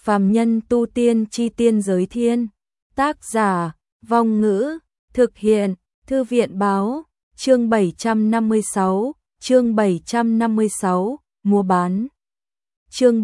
Phàm nhân tu tiên chi tiên giới thiên. Tác giả, Vong Ngữ, thực hiện, Thư viện báo, chương 756, mua bán. Chương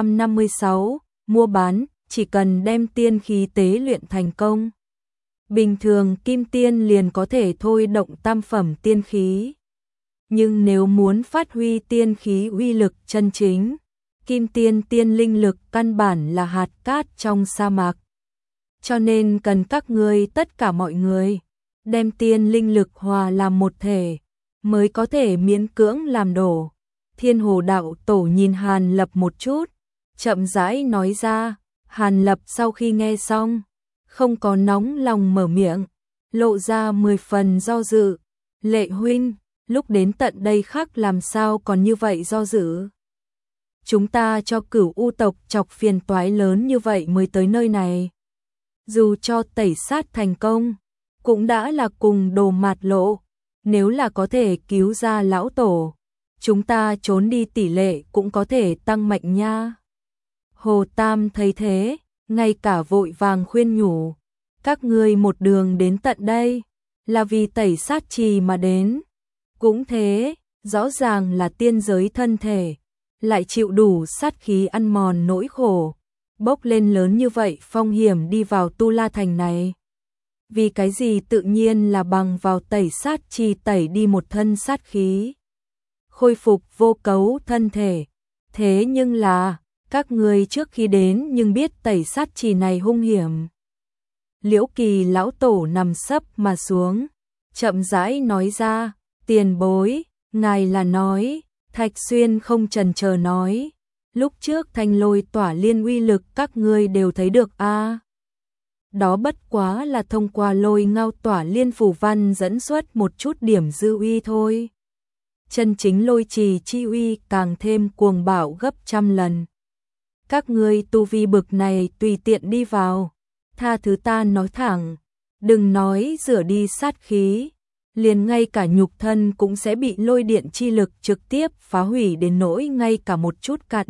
756, mua bán, chỉ cần đem tiên khí tế luyện thành công. Bình thường kim tiên liền có thể thôi động tam phẩm tiên khí. Nhưng nếu muốn phát huy tiên khí uy lực chân chính, kim tiên tiên linh lực căn bản là hạt cát trong sa mạc. Cho nên cần các ngươi tất cả mọi người đem tiên linh lực hòa làm một thể, mới có thể miễn cưỡng làm đổ. Thiên Hồ đạo tổ nhìn Hàn Lập một chút, chậm rãi nói ra. Hàn Lập sau khi nghe xong, không có nóng lòng mở miệng, lộ ra 10 phần do dự. Lệ huynh, lúc đến tận đây khác làm sao còn như vậy do dự? Chúng ta cho Cửu U tộc chọc phiền toái lớn như vậy mới tới nơi này. Dù cho tẩy sát thành công, cũng đã là cùng đồ mạt lộ. Nếu là có thể cứu ra lão tổ, chúng ta trốn đi tỷ lệ cũng có thể tăng mạnh nha. Hồ Tam thấy thế, ngay cả vội vàng khuyên nhủ. Các ngươi một đường đến tận đây, là vì tẩy sát trì mà đến. Cũng thế, rõ ràng là tiên giới thân thể, lại chịu đủ sát khí ăn mòn nỗi khổ, bốc lên lớn như vậy phong hiểm đi vào Tu La Thành này. Vì cái gì tự nhiên là bằng vào tẩy sát trì tẩy đi một thân sát khí, khôi phục vô cấu thân thể. Thế nhưng là, các ngươi trước khi đến nhưng biết tẩy sát trì này hung hiểm. Liễu Kỳ lão tổ nằm sấp mà xuống, chậm rãi nói ra, tiền bối, ngài là nói. Thạch Xuyên không chần chờ nói, lúc trước Thanh Lôi Tỏa Liên uy lực các ngươi đều thấy được a. Đó bất quá là thông qua Lôi Ngao Tỏa Liên phù văn dẫn xuất một chút điểm dư uy thôi. Chân chính lôi trì chi uy càng thêm cuồng bạo gấp trăm lần. Các ngươi tu vi bực này tùy tiện đi vào, tha thứ ta nói thẳng, đừng nói rửa đi sát khí, liền ngay cả nhục thân cũng sẽ bị lôi điện chi lực trực tiếp phá hủy đến nỗi ngay cả một chút cặn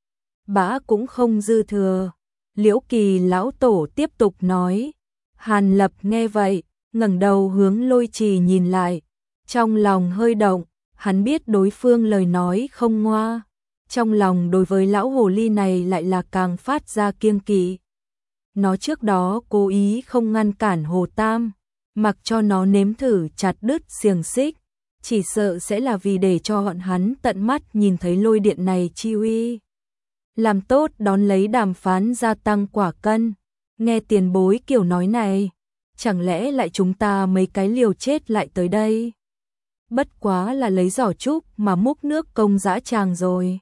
bã cũng không dư thừa. Liễu Kỳ lão tổ tiếp tục nói. Hàn Lập nghe vậy, ngẩng đầu hướng lôi trì nhìn lại, trong lòng hơi động, hắn biết đối phương lời nói không ngoa, trong lòng đối với lão hồ ly này lại là càng phát ra kiêng kỵ. Nó trước đó cố ý không ngăn cản Hồ Tam, mặc cho nó nếm thử chặt đứt xiềng xích, chỉ sợ sẽ là vì để cho bọn hắn tận mắt nhìn thấy lôi điện này chi uy. Làm tốt đón lấy đàm phán gia tăng quả cân. Nghe tiền bối kiểu nói này, chẳng lẽ lại chúng ta mấy cái liều chết lại tới đây? Bất quá là lấy giỏ trúc mà múc nước công dã tràng rồi.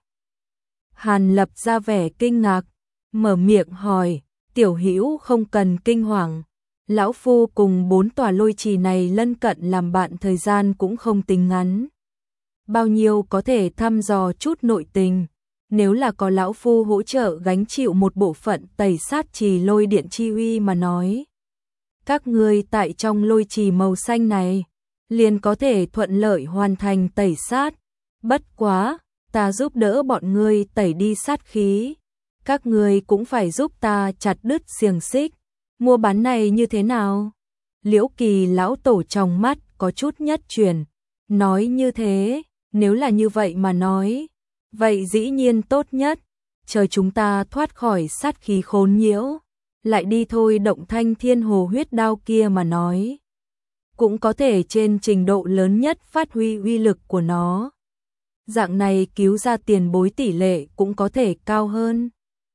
Hàn Lập ra vẻ kinh ngạc, mở miệng hỏi, tiểu hữu không cần kinh hoàng. Lão Phu cùng 4 tòa lôi trì này lân cận làm bạn thời gian cũng không tính ngắn. Bao nhiêu có thể thăm dò chút nội tình, nếu là có Lão Phu hỗ trợ gánh chịu một bộ phận tẩy sát trì lôi điện chi uy mà nói. Các ngươi tại trong lôi trì màu xanh này, liền có thể thuận lợi hoàn thành tẩy sát. Bất quá, ta giúp đỡ bọn ngươi tẩy đi sát khí. Các ngươi cũng phải giúp ta chặt đứt xiềng xích. Mua bán này như thế nào? Liễu Kỳ lão tổ trong mắt có chút nhất chuyển, nói như thế, nếu là như vậy mà nói, vậy dĩ nhiên tốt nhất, chờ chúng ta thoát khỏi sát khí khốn nhiễu, lại đi thôi động Thanh Thiên Hồ huyết đao kia mà nói, cũng có thể trên trình độ lớn nhất phát huy uy lực của nó. Dạng này cứu ra tiền bối tỷ lệ cũng có thể cao hơn.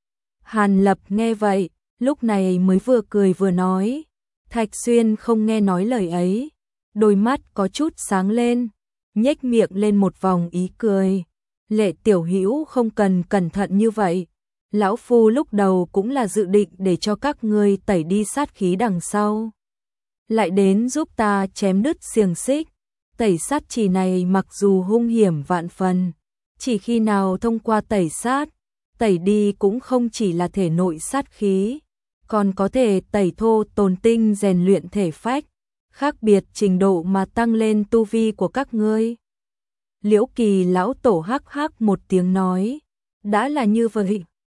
Hàn Lập nghe vậy, lúc này mới vừa cười vừa nói. Thạch Xuyên không nghe nói lời ấy, đôi mắt có chút sáng lên, nhếch miệng lên một vòng ý cười. Lệ tiểu hữu không cần cẩn thận như vậy, lão phu lúc đầu cũng là dự định để cho các ngươi tẩy đi sát khí đằng sau, lại đến giúp ta chém đứt xiềng xích. Tẩy sát trì này mặc dù hung hiểm vạn phần, chỉ khi nào thông qua tẩy sát, tẩy đi cũng không chỉ là thể nội sát khí, còn có thể tẩy thô tồn tinh rèn luyện thể phách, khác biệt trình độ mà tăng lên tu vi của các ngươi. Liễu Kỳ lão tổ hắc hắc một tiếng nói, đã là như vậy,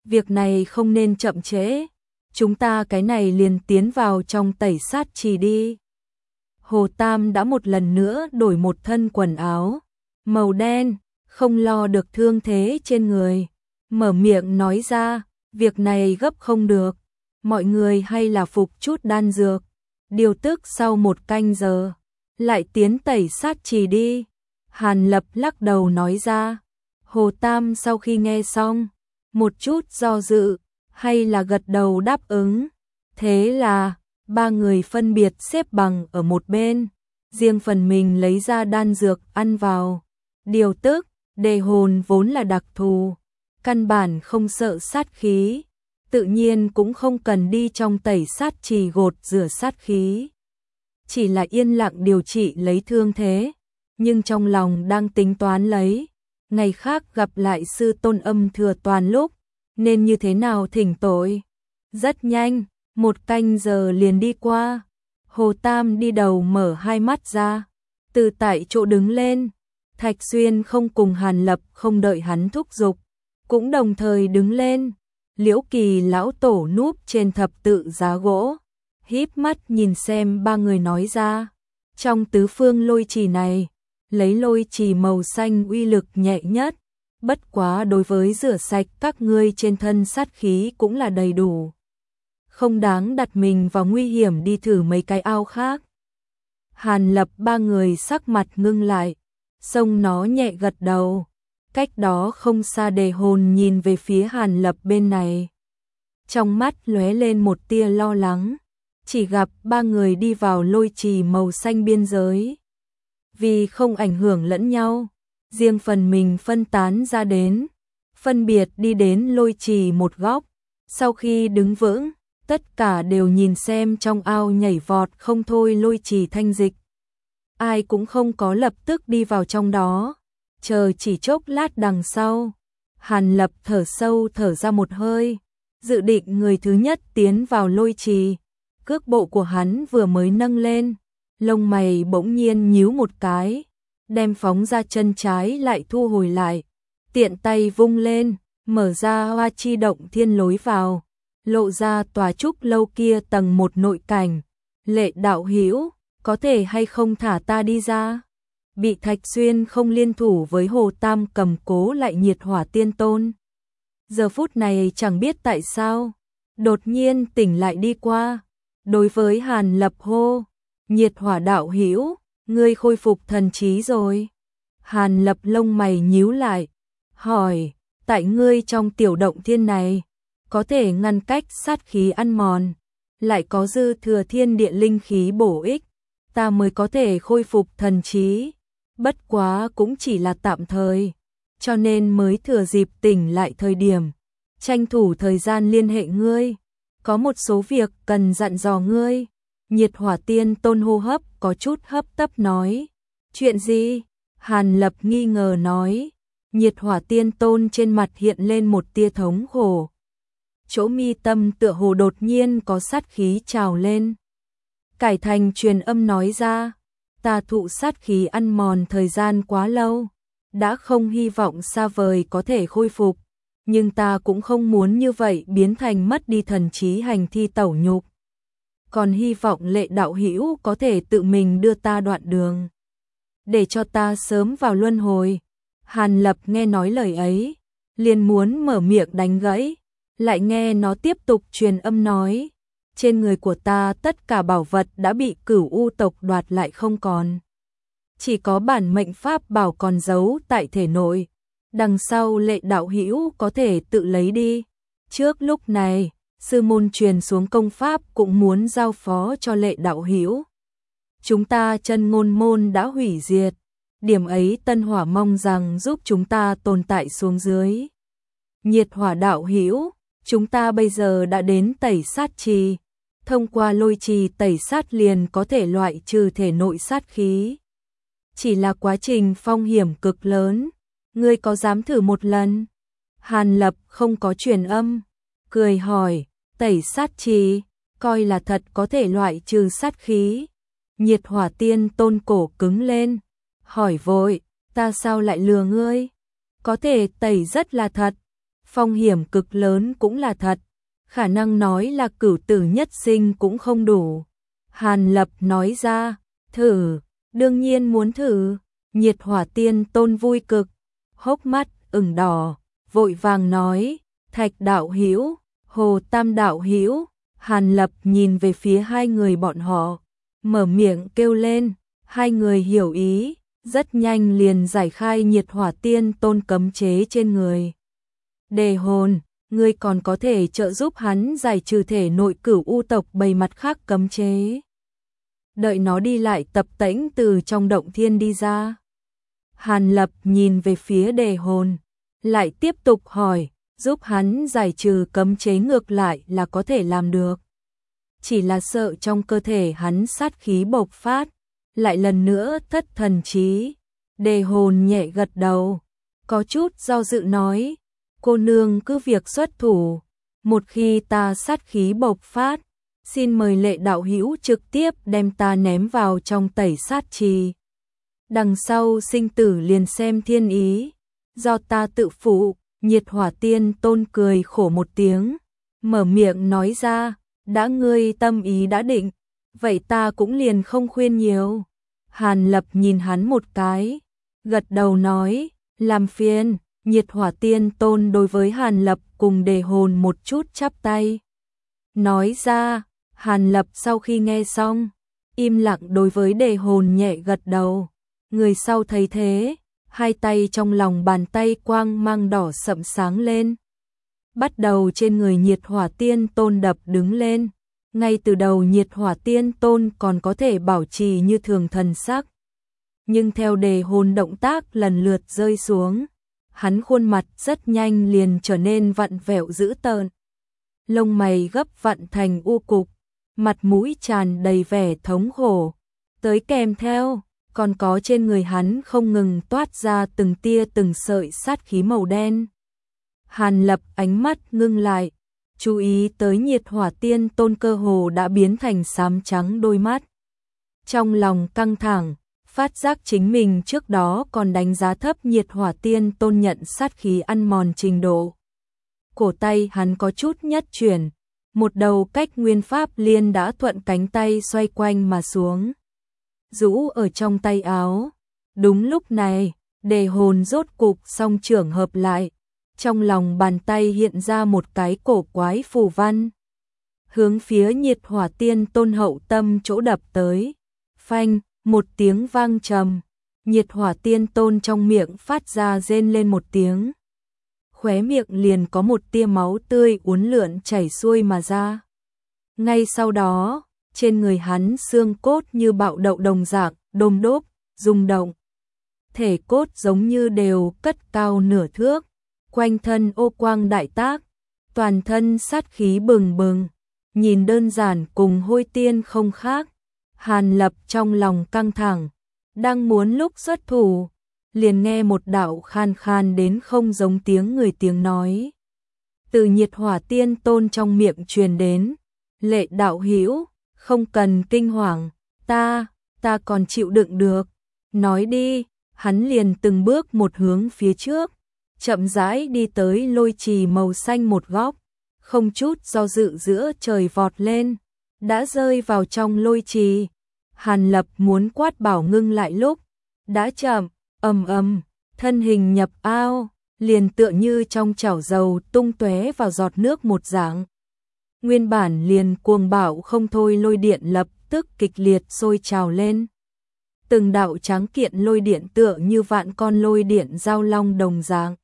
việc này không nên chậm trễ, chúng ta cái này liền tiến vào trong tẩy sát trì đi. Hồ Tam đã một lần nữa đổi một thân quần áo màu đen, không lo được thương thế trên người, mở miệng nói ra, việc này gấp không được, mọi người hay là phục chút đan dược, điều tức sau 1 canh giờ, lại tiến tẩy sát trì đi. Hàn Lập lắc đầu nói ra. Hồ Tam sau khi nghe xong, một chút do dự, hay là gật đầu đáp ứng. Thế là, 3 người phân biệt xếp bằng ở một bên, riêng phần mình lấy ra đan dược ăn vào. Điều tức, đề hồn vốn là đặc thù, căn bản không sợ sát khí, tự nhiên cũng không cần đi trong tẩy sát trì gột rửa sát khí. Chỉ là yên lặng điều trị lấy thương thế, nhưng trong lòng đang tính toán lấy, ngày khác gặp lại sư tôn Âm Thừa Toàn lúc, nên như thế nào thỉnh tội. Rất nhanh, 1 canh giờ liền đi qua, Hồ Tam đi đầu mở hai mắt ra, từ tại chỗ đứng lên, Thạch Xuyên không cùng Hàn Lập không đợi hắn thúc giục, cũng đồng thời đứng lên. Liễu Kỳ lão tổ núp trên thập tự giá gỗ, híp mắt nhìn xem 3 người nói ra, trong tứ phương lôi trì này, lấy lôi trì màu xanh uy lực nhẹ nhất, bất quá đối với rửa sạch các ngươi trên thân sát khí cũng là đầy đủ. Không đáng đặt mình vào nguy hiểm đi thử mấy cái ao khác. Hàn Lập 3 người sắc mặt ngưng lại, xông nó nhẹ gật đầu. Cách đó không xa đề hồn nhìn về phía Hàn Lập bên này. Trong mắt lóe lên một tia lo lắng, chỉ gặp 3 người đi vào lôi trì màu xanh biên giới. Vì không ảnh hưởng lẫn nhau, riêng phần mình phân tán ra đến, phân biệt đi đến lôi trì một góc. Sau khi đứng vững, tất cả đều nhìn xem trong ao nhảy vọt không thôi lôi trì thanh dịch. Ai cũng không có lập tức đi vào trong đó. Chờ chỉ chốc lát đằng sau, Hàn Lập thở sâu thở ra một hơi, dự định người thứ nhất tiến vào lôi trì. Cước bộ của hắn vừa mới nâng lên, lông mày bỗng nhiên nhíu một cái, đem phóng ra chân trái lại thu hồi lại, tiện tay vung lên, mở ra Hoa Chi Động Thiên lối vào, lộ ra tòa trúc lâu kia tầng 1 nội cảnh. Lệ đạo hữu, có thể hay không thả ta đi ra? Bị Thạch Xuyên không liên thủ với Hồ Tam cầm cố lại Nhiệt Hỏa Tiên Tôn. Giờ phút này chẳng biết tại sao, đột nhiên tỉnh lại đi qua. Đối với Hàn Lập hô, Nhiệt Hỏa đạo hữu, ngươi khôi phục thần trí rồi. Hàn Lập lông mày nhíu lại, hỏi, tại ngươi trong tiểu động thiên này, có thể ngăn cách sát khí ăn mòn, lại có dư thừa thiên địa linh khí bổ ích, ta mới có thể khôi phục thần trí. Bất quá cũng chỉ là tạm thời, cho nên mới thừa dịp tỉnh lại thời điểm, tranh thủ thời gian liên hệ ngươi, có một số việc cần dặn dò ngươi. Nhiệt Hỏa Tiên Tôn hô hấp có chút hấp tấp nói, chuyện gì? Hàn Lập nghi ngờ nói. Nhiệt Hỏa Tiên Tôn trên mặt hiện lên một tia thống khổ, chỗ mi tâm tựa hồ đột nhiên có sát khí trào lên. Cải thành truyền âm nói ra, ta thụ sát khí ăn mòn thời gian quá lâu, đã không hy vọng xa vời có thể khôi phục, nhưng ta cũng không muốn như vậy biến thành mất đi thần trí hành thi tẩu nhục. Còn hy vọng Lệ đạo hữu có thể tự mình đưa ta đoạn đường, để cho ta sớm vào luân hồi. Hàn Lập nghe nói lời ấy, liền muốn mở miệng đánh gãy, lại nghe nó tiếp tục truyền âm nói, trên người của ta tất cả bảo vật đã bị Cửu U tộc đoạt lại không còn. Chỉ có bản mệnh pháp bảo còn giấu tại thể nội, đằng sau Lệ đạo hữu có thể tự lấy đi. Trước lúc này, sư môn truyền xuống công pháp cũng muốn giao phó cho Lệ đạo hữu. Chúng ta Chân Ngôn môn đã hủy diệt, điểm ấy Tân Hỏa mong rằng giúp chúng ta tồn tại xuống dưới. Nhiệt Hỏa đạo hữu, chúng ta bây giờ đã đến tẩy sát trì, thông qua lôi trì tẩy sát liền có thể loại trừ thể nội sát khí. Chỉ là quá trình phong hiểm cực lớn, ngươi có dám thử một lần? Hàn Lập không có truyền âm, cười hỏi, tẩy sát trì, coi là thật có thể loại trừ sát khí. Nhiệt Hỏa Tiên Tôn cổ cứng lên, hỏi vội, ta sao lại lừa ngươi? Có thể tẩy rất là thật. phong hiểm cực lớn cũng là thật, khả năng nói là cửu tử nhất sinh cũng không đủ. Hàn Lập nói ra, thử, đương nhiên muốn thử. Nhiệt Hỏa Tiên Tôn vui cực, hốc mắt ửng đỏ, vội vàng nói, Thạch đạo hữu, Hồ Tam đạo hữu. Hàn Lập nhìn về phía hai người bọn họ, mở miệng kêu lên, hai người hiểu ý, rất nhanh liền giải khai Nhiệt Hỏa Tiên Tôn cấm chế trên người. Đề Hồn, ngươi còn có thể trợ giúp hắn giải trừ thể nội Cửu U tộc bầy mặt khác cấm chế. Đợi nó đi lại tập tễnh từ trong động thiên đi ra. Hàn Lập nhìn về phía Đề Hồn, lại tiếp tục hỏi, giúp hắn giải trừ cấm chế ngược lại là có thể làm được. Chỉ là sợ trong cơ thể hắn sát khí bộc phát, lại lần nữa thất thần trí. Đề Hồn nhẹ gật đầu, có chút do dự nói, cô nương cứ việc xuất thủ, một khi ta sát khí bộc phát, xin mời Lệ đạo hữu trực tiếp đem ta ném vào trong tẩy sát trì. Đằng sau sinh tử liền xem thiên ý, do ta tự phụ. Nhiệt Hỏa Tiên Tôn cười khổ một tiếng, mở miệng nói ra, đã ngươi tâm ý đã định, vậy ta cũng liền không khuyên nhiều. Hàn Lập nhìn hắn một cái, gật đầu nói, làm phiền. Nhiệt Hỏa Tiên Tôn đối với Hàn Lập cùng Đề Hồn một chút chắp tay. Nói ra, Hàn Lập sau khi nghe xong, im lặng đối với Đề Hồn nhẹ gật đầu. Người sau thấy thế, hai tay trong lòng bàn tay quang mang đỏ sậm sáng lên. Bắt đầu trên người Nhiệt Hỏa Tiên Tôn đập đứng lên. Ngay từ đầu Nhiệt Hỏa Tiên Tôn còn có thể bảo trì như thường thần sắc. Nhưng theo Đề Hồn động tác lần lượt rơi xuống, hắn khuôn mặt rất nhanh liền trở nên vặn vẹo dữ tợn. Lông mày gấp vặn thành u cục, mặt mũi tràn đầy vẻ thống khổ. Tới kèm theo, còn có trên người hắn không ngừng toát ra từng tia từng sợi sát khí màu đen. Hàn Lập ánh mắt ngưng lại, chú ý tới Nhiệt Hỏa Tiên Tôn cơ hồ đã biến thành xám trắng đôi mắt. Trong lòng căng thẳng, phát giác chính mình trước đó còn đánh giá thấp Nhiệt Hỏa Tiên Tôn nhận sát khí ăn mòn trình độ. Cổ tay hắn có chút nhất chuyển, một đầu cách nguyên pháp liên đã thuận cánh tay xoay quanh mà xuống, rũ ở trong tay áo. Đúng lúc này, Đề Hồn rốt cục song trưởng hợp lại, trong lòng bàn tay hiện ra một cái cổ quái phù văn, hướng phía Nhiệt Hỏa Tiên Tôn hậu tâm chỗ đập tới. Phanh, một tiếng vang trầm, Nhiệt Hỏa Tiên Tôn trong miệng phát ra rên lên một tiếng. Khóe miệng liền có một tia máu tươi uốn lượn chảy xuôi mà ra. Ngay sau đó, trên người hắn xương cốt như bạo đậu đồng dạng, đôm đốp, rung động. Thể cốt giống như đều cất cao nửa thước, quanh thân ô quang đại tác, toàn thân sát khí bừng bừng, nhìn đơn giản cùng hôi tiên không khác. Hàn Lập trong lòng căng thẳng, đang muốn lúc xuất thủ, liền nghe một đạo khan khan đến không giống tiếng người tiếng nói. Từ Nhiệt Hỏa Tiên Tôn trong miệng truyền đến, Lệ đạo hữu, không cần kinh hoàng, ta còn chịu đựng được. Nói đi, hắn liền từng bước một hướng phía trước, chậm rãi đi tới lôi trì màu xanh một góc, không chút do dự giữa trời vọt lên, đã rơi vào trong lôi trì. Hàn Lập muốn quát bảo ngưng lại lúc, đã chậm, ầm, thân hình nhập ao, liền tựa như trong chảo dầu tung tóe vào giọt nước một dạng. Nguyên bản liền cuồng bạo không thôi lôi điện lập tức kịch liệt sôi trào lên. Từng đạo tráng kiện lôi điện tựa như vạn con lôi điện giao long đồng dạng.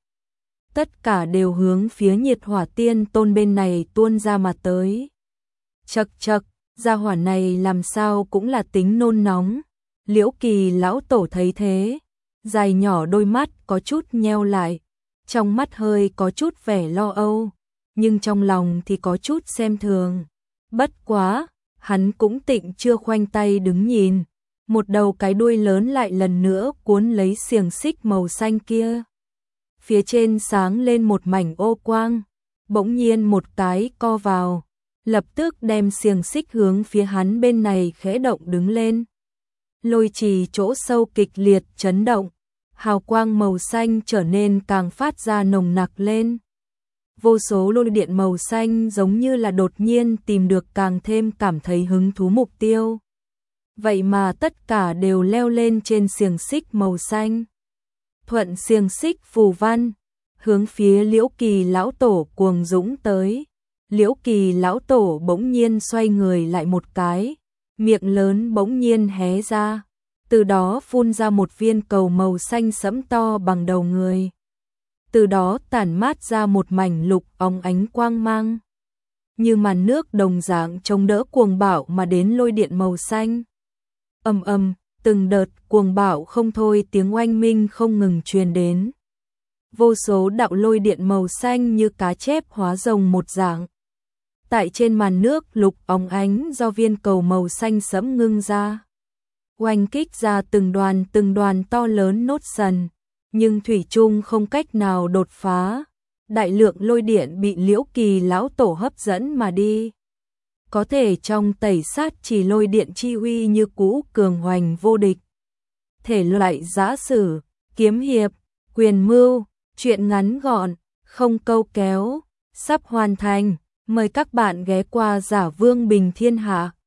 Tất cả đều hướng phía Nhiệt Hỏa Tiên Tôn bên này tuôn ra mà tới. Chậc chậc, gia hỏa này làm sao cũng là tính nôn nóng. Liễu Kỳ lão tổ thấy thế, dài nhỏ đôi mắt có chút nheo lại, trong mắt hơi có chút vẻ lo âu, nhưng trong lòng thì có chút xem thường. Bất quá, hắn cũng tịnh chưa khoanh tay đứng nhìn, một đầu cái đuôi lớn lại lần nữa cuốn lấy xiềng xích màu xanh kia. Phía trên sáng lên một mảnh ô quang, bỗng nhiên một cái co vào, lập tức đem xiềng xích hướng phía hắn bên này khẽ động đứng lên. Lôi trì chỗ sâu kịch liệt chấn động, hào quang màu xanh trở nên càng phát ra nồng nặc lên. vô số lôi điện màu xanh giống như là đột nhiên tìm được càng thêm cảm thấy hứng thú mục tiêu. Vậy mà tất cả đều leo lên trên xiềng xích màu xanh. Thuận xiềng xích phù văn, hướng phía Liễu Kỳ lão tổ cuồng dũng tới. Liễu Kỳ lão tổ bỗng nhiên xoay người lại một cái, miệng lớn bỗng nhiên hé ra, từ đó phun ra một viên cầu màu xanh sẫm to bằng đầu người. Từ đó tản mát ra một mảnh lục óng ánh quang mang, như màn nước đồng dạng chống đỡ cuồng bạo mà đến lôi điện màu xanh. Ầm ầm, từng đợt cuồng bạo không thôi tiếng oanh minh không ngừng truyền đến. Vô số đạo lôi điện màu xanh như cá chép hóa rồng một dạng. Tại trên màn nước lục óng ánh do viên cầu màu xanh sẫm ngưng ra. Oanh kích ra từng đoàn to lớn nốt sần, nhưng thủy chung không cách nào đột phá. Đại lượng lôi điện bị Liễu Kỳ lão tổ hấp dẫn mà đi. Có thể trong tẩy sát chỉ lôi điện chi uy như cũ cường hoành vô địch. Thể loại giã sử, kiếm hiệp, quyền mưu, truyện ngắn gọn, không câu kéo, sắp hoàn thành. Mời các bạn ghé qua Giả Vương Bình Thiên Hạ.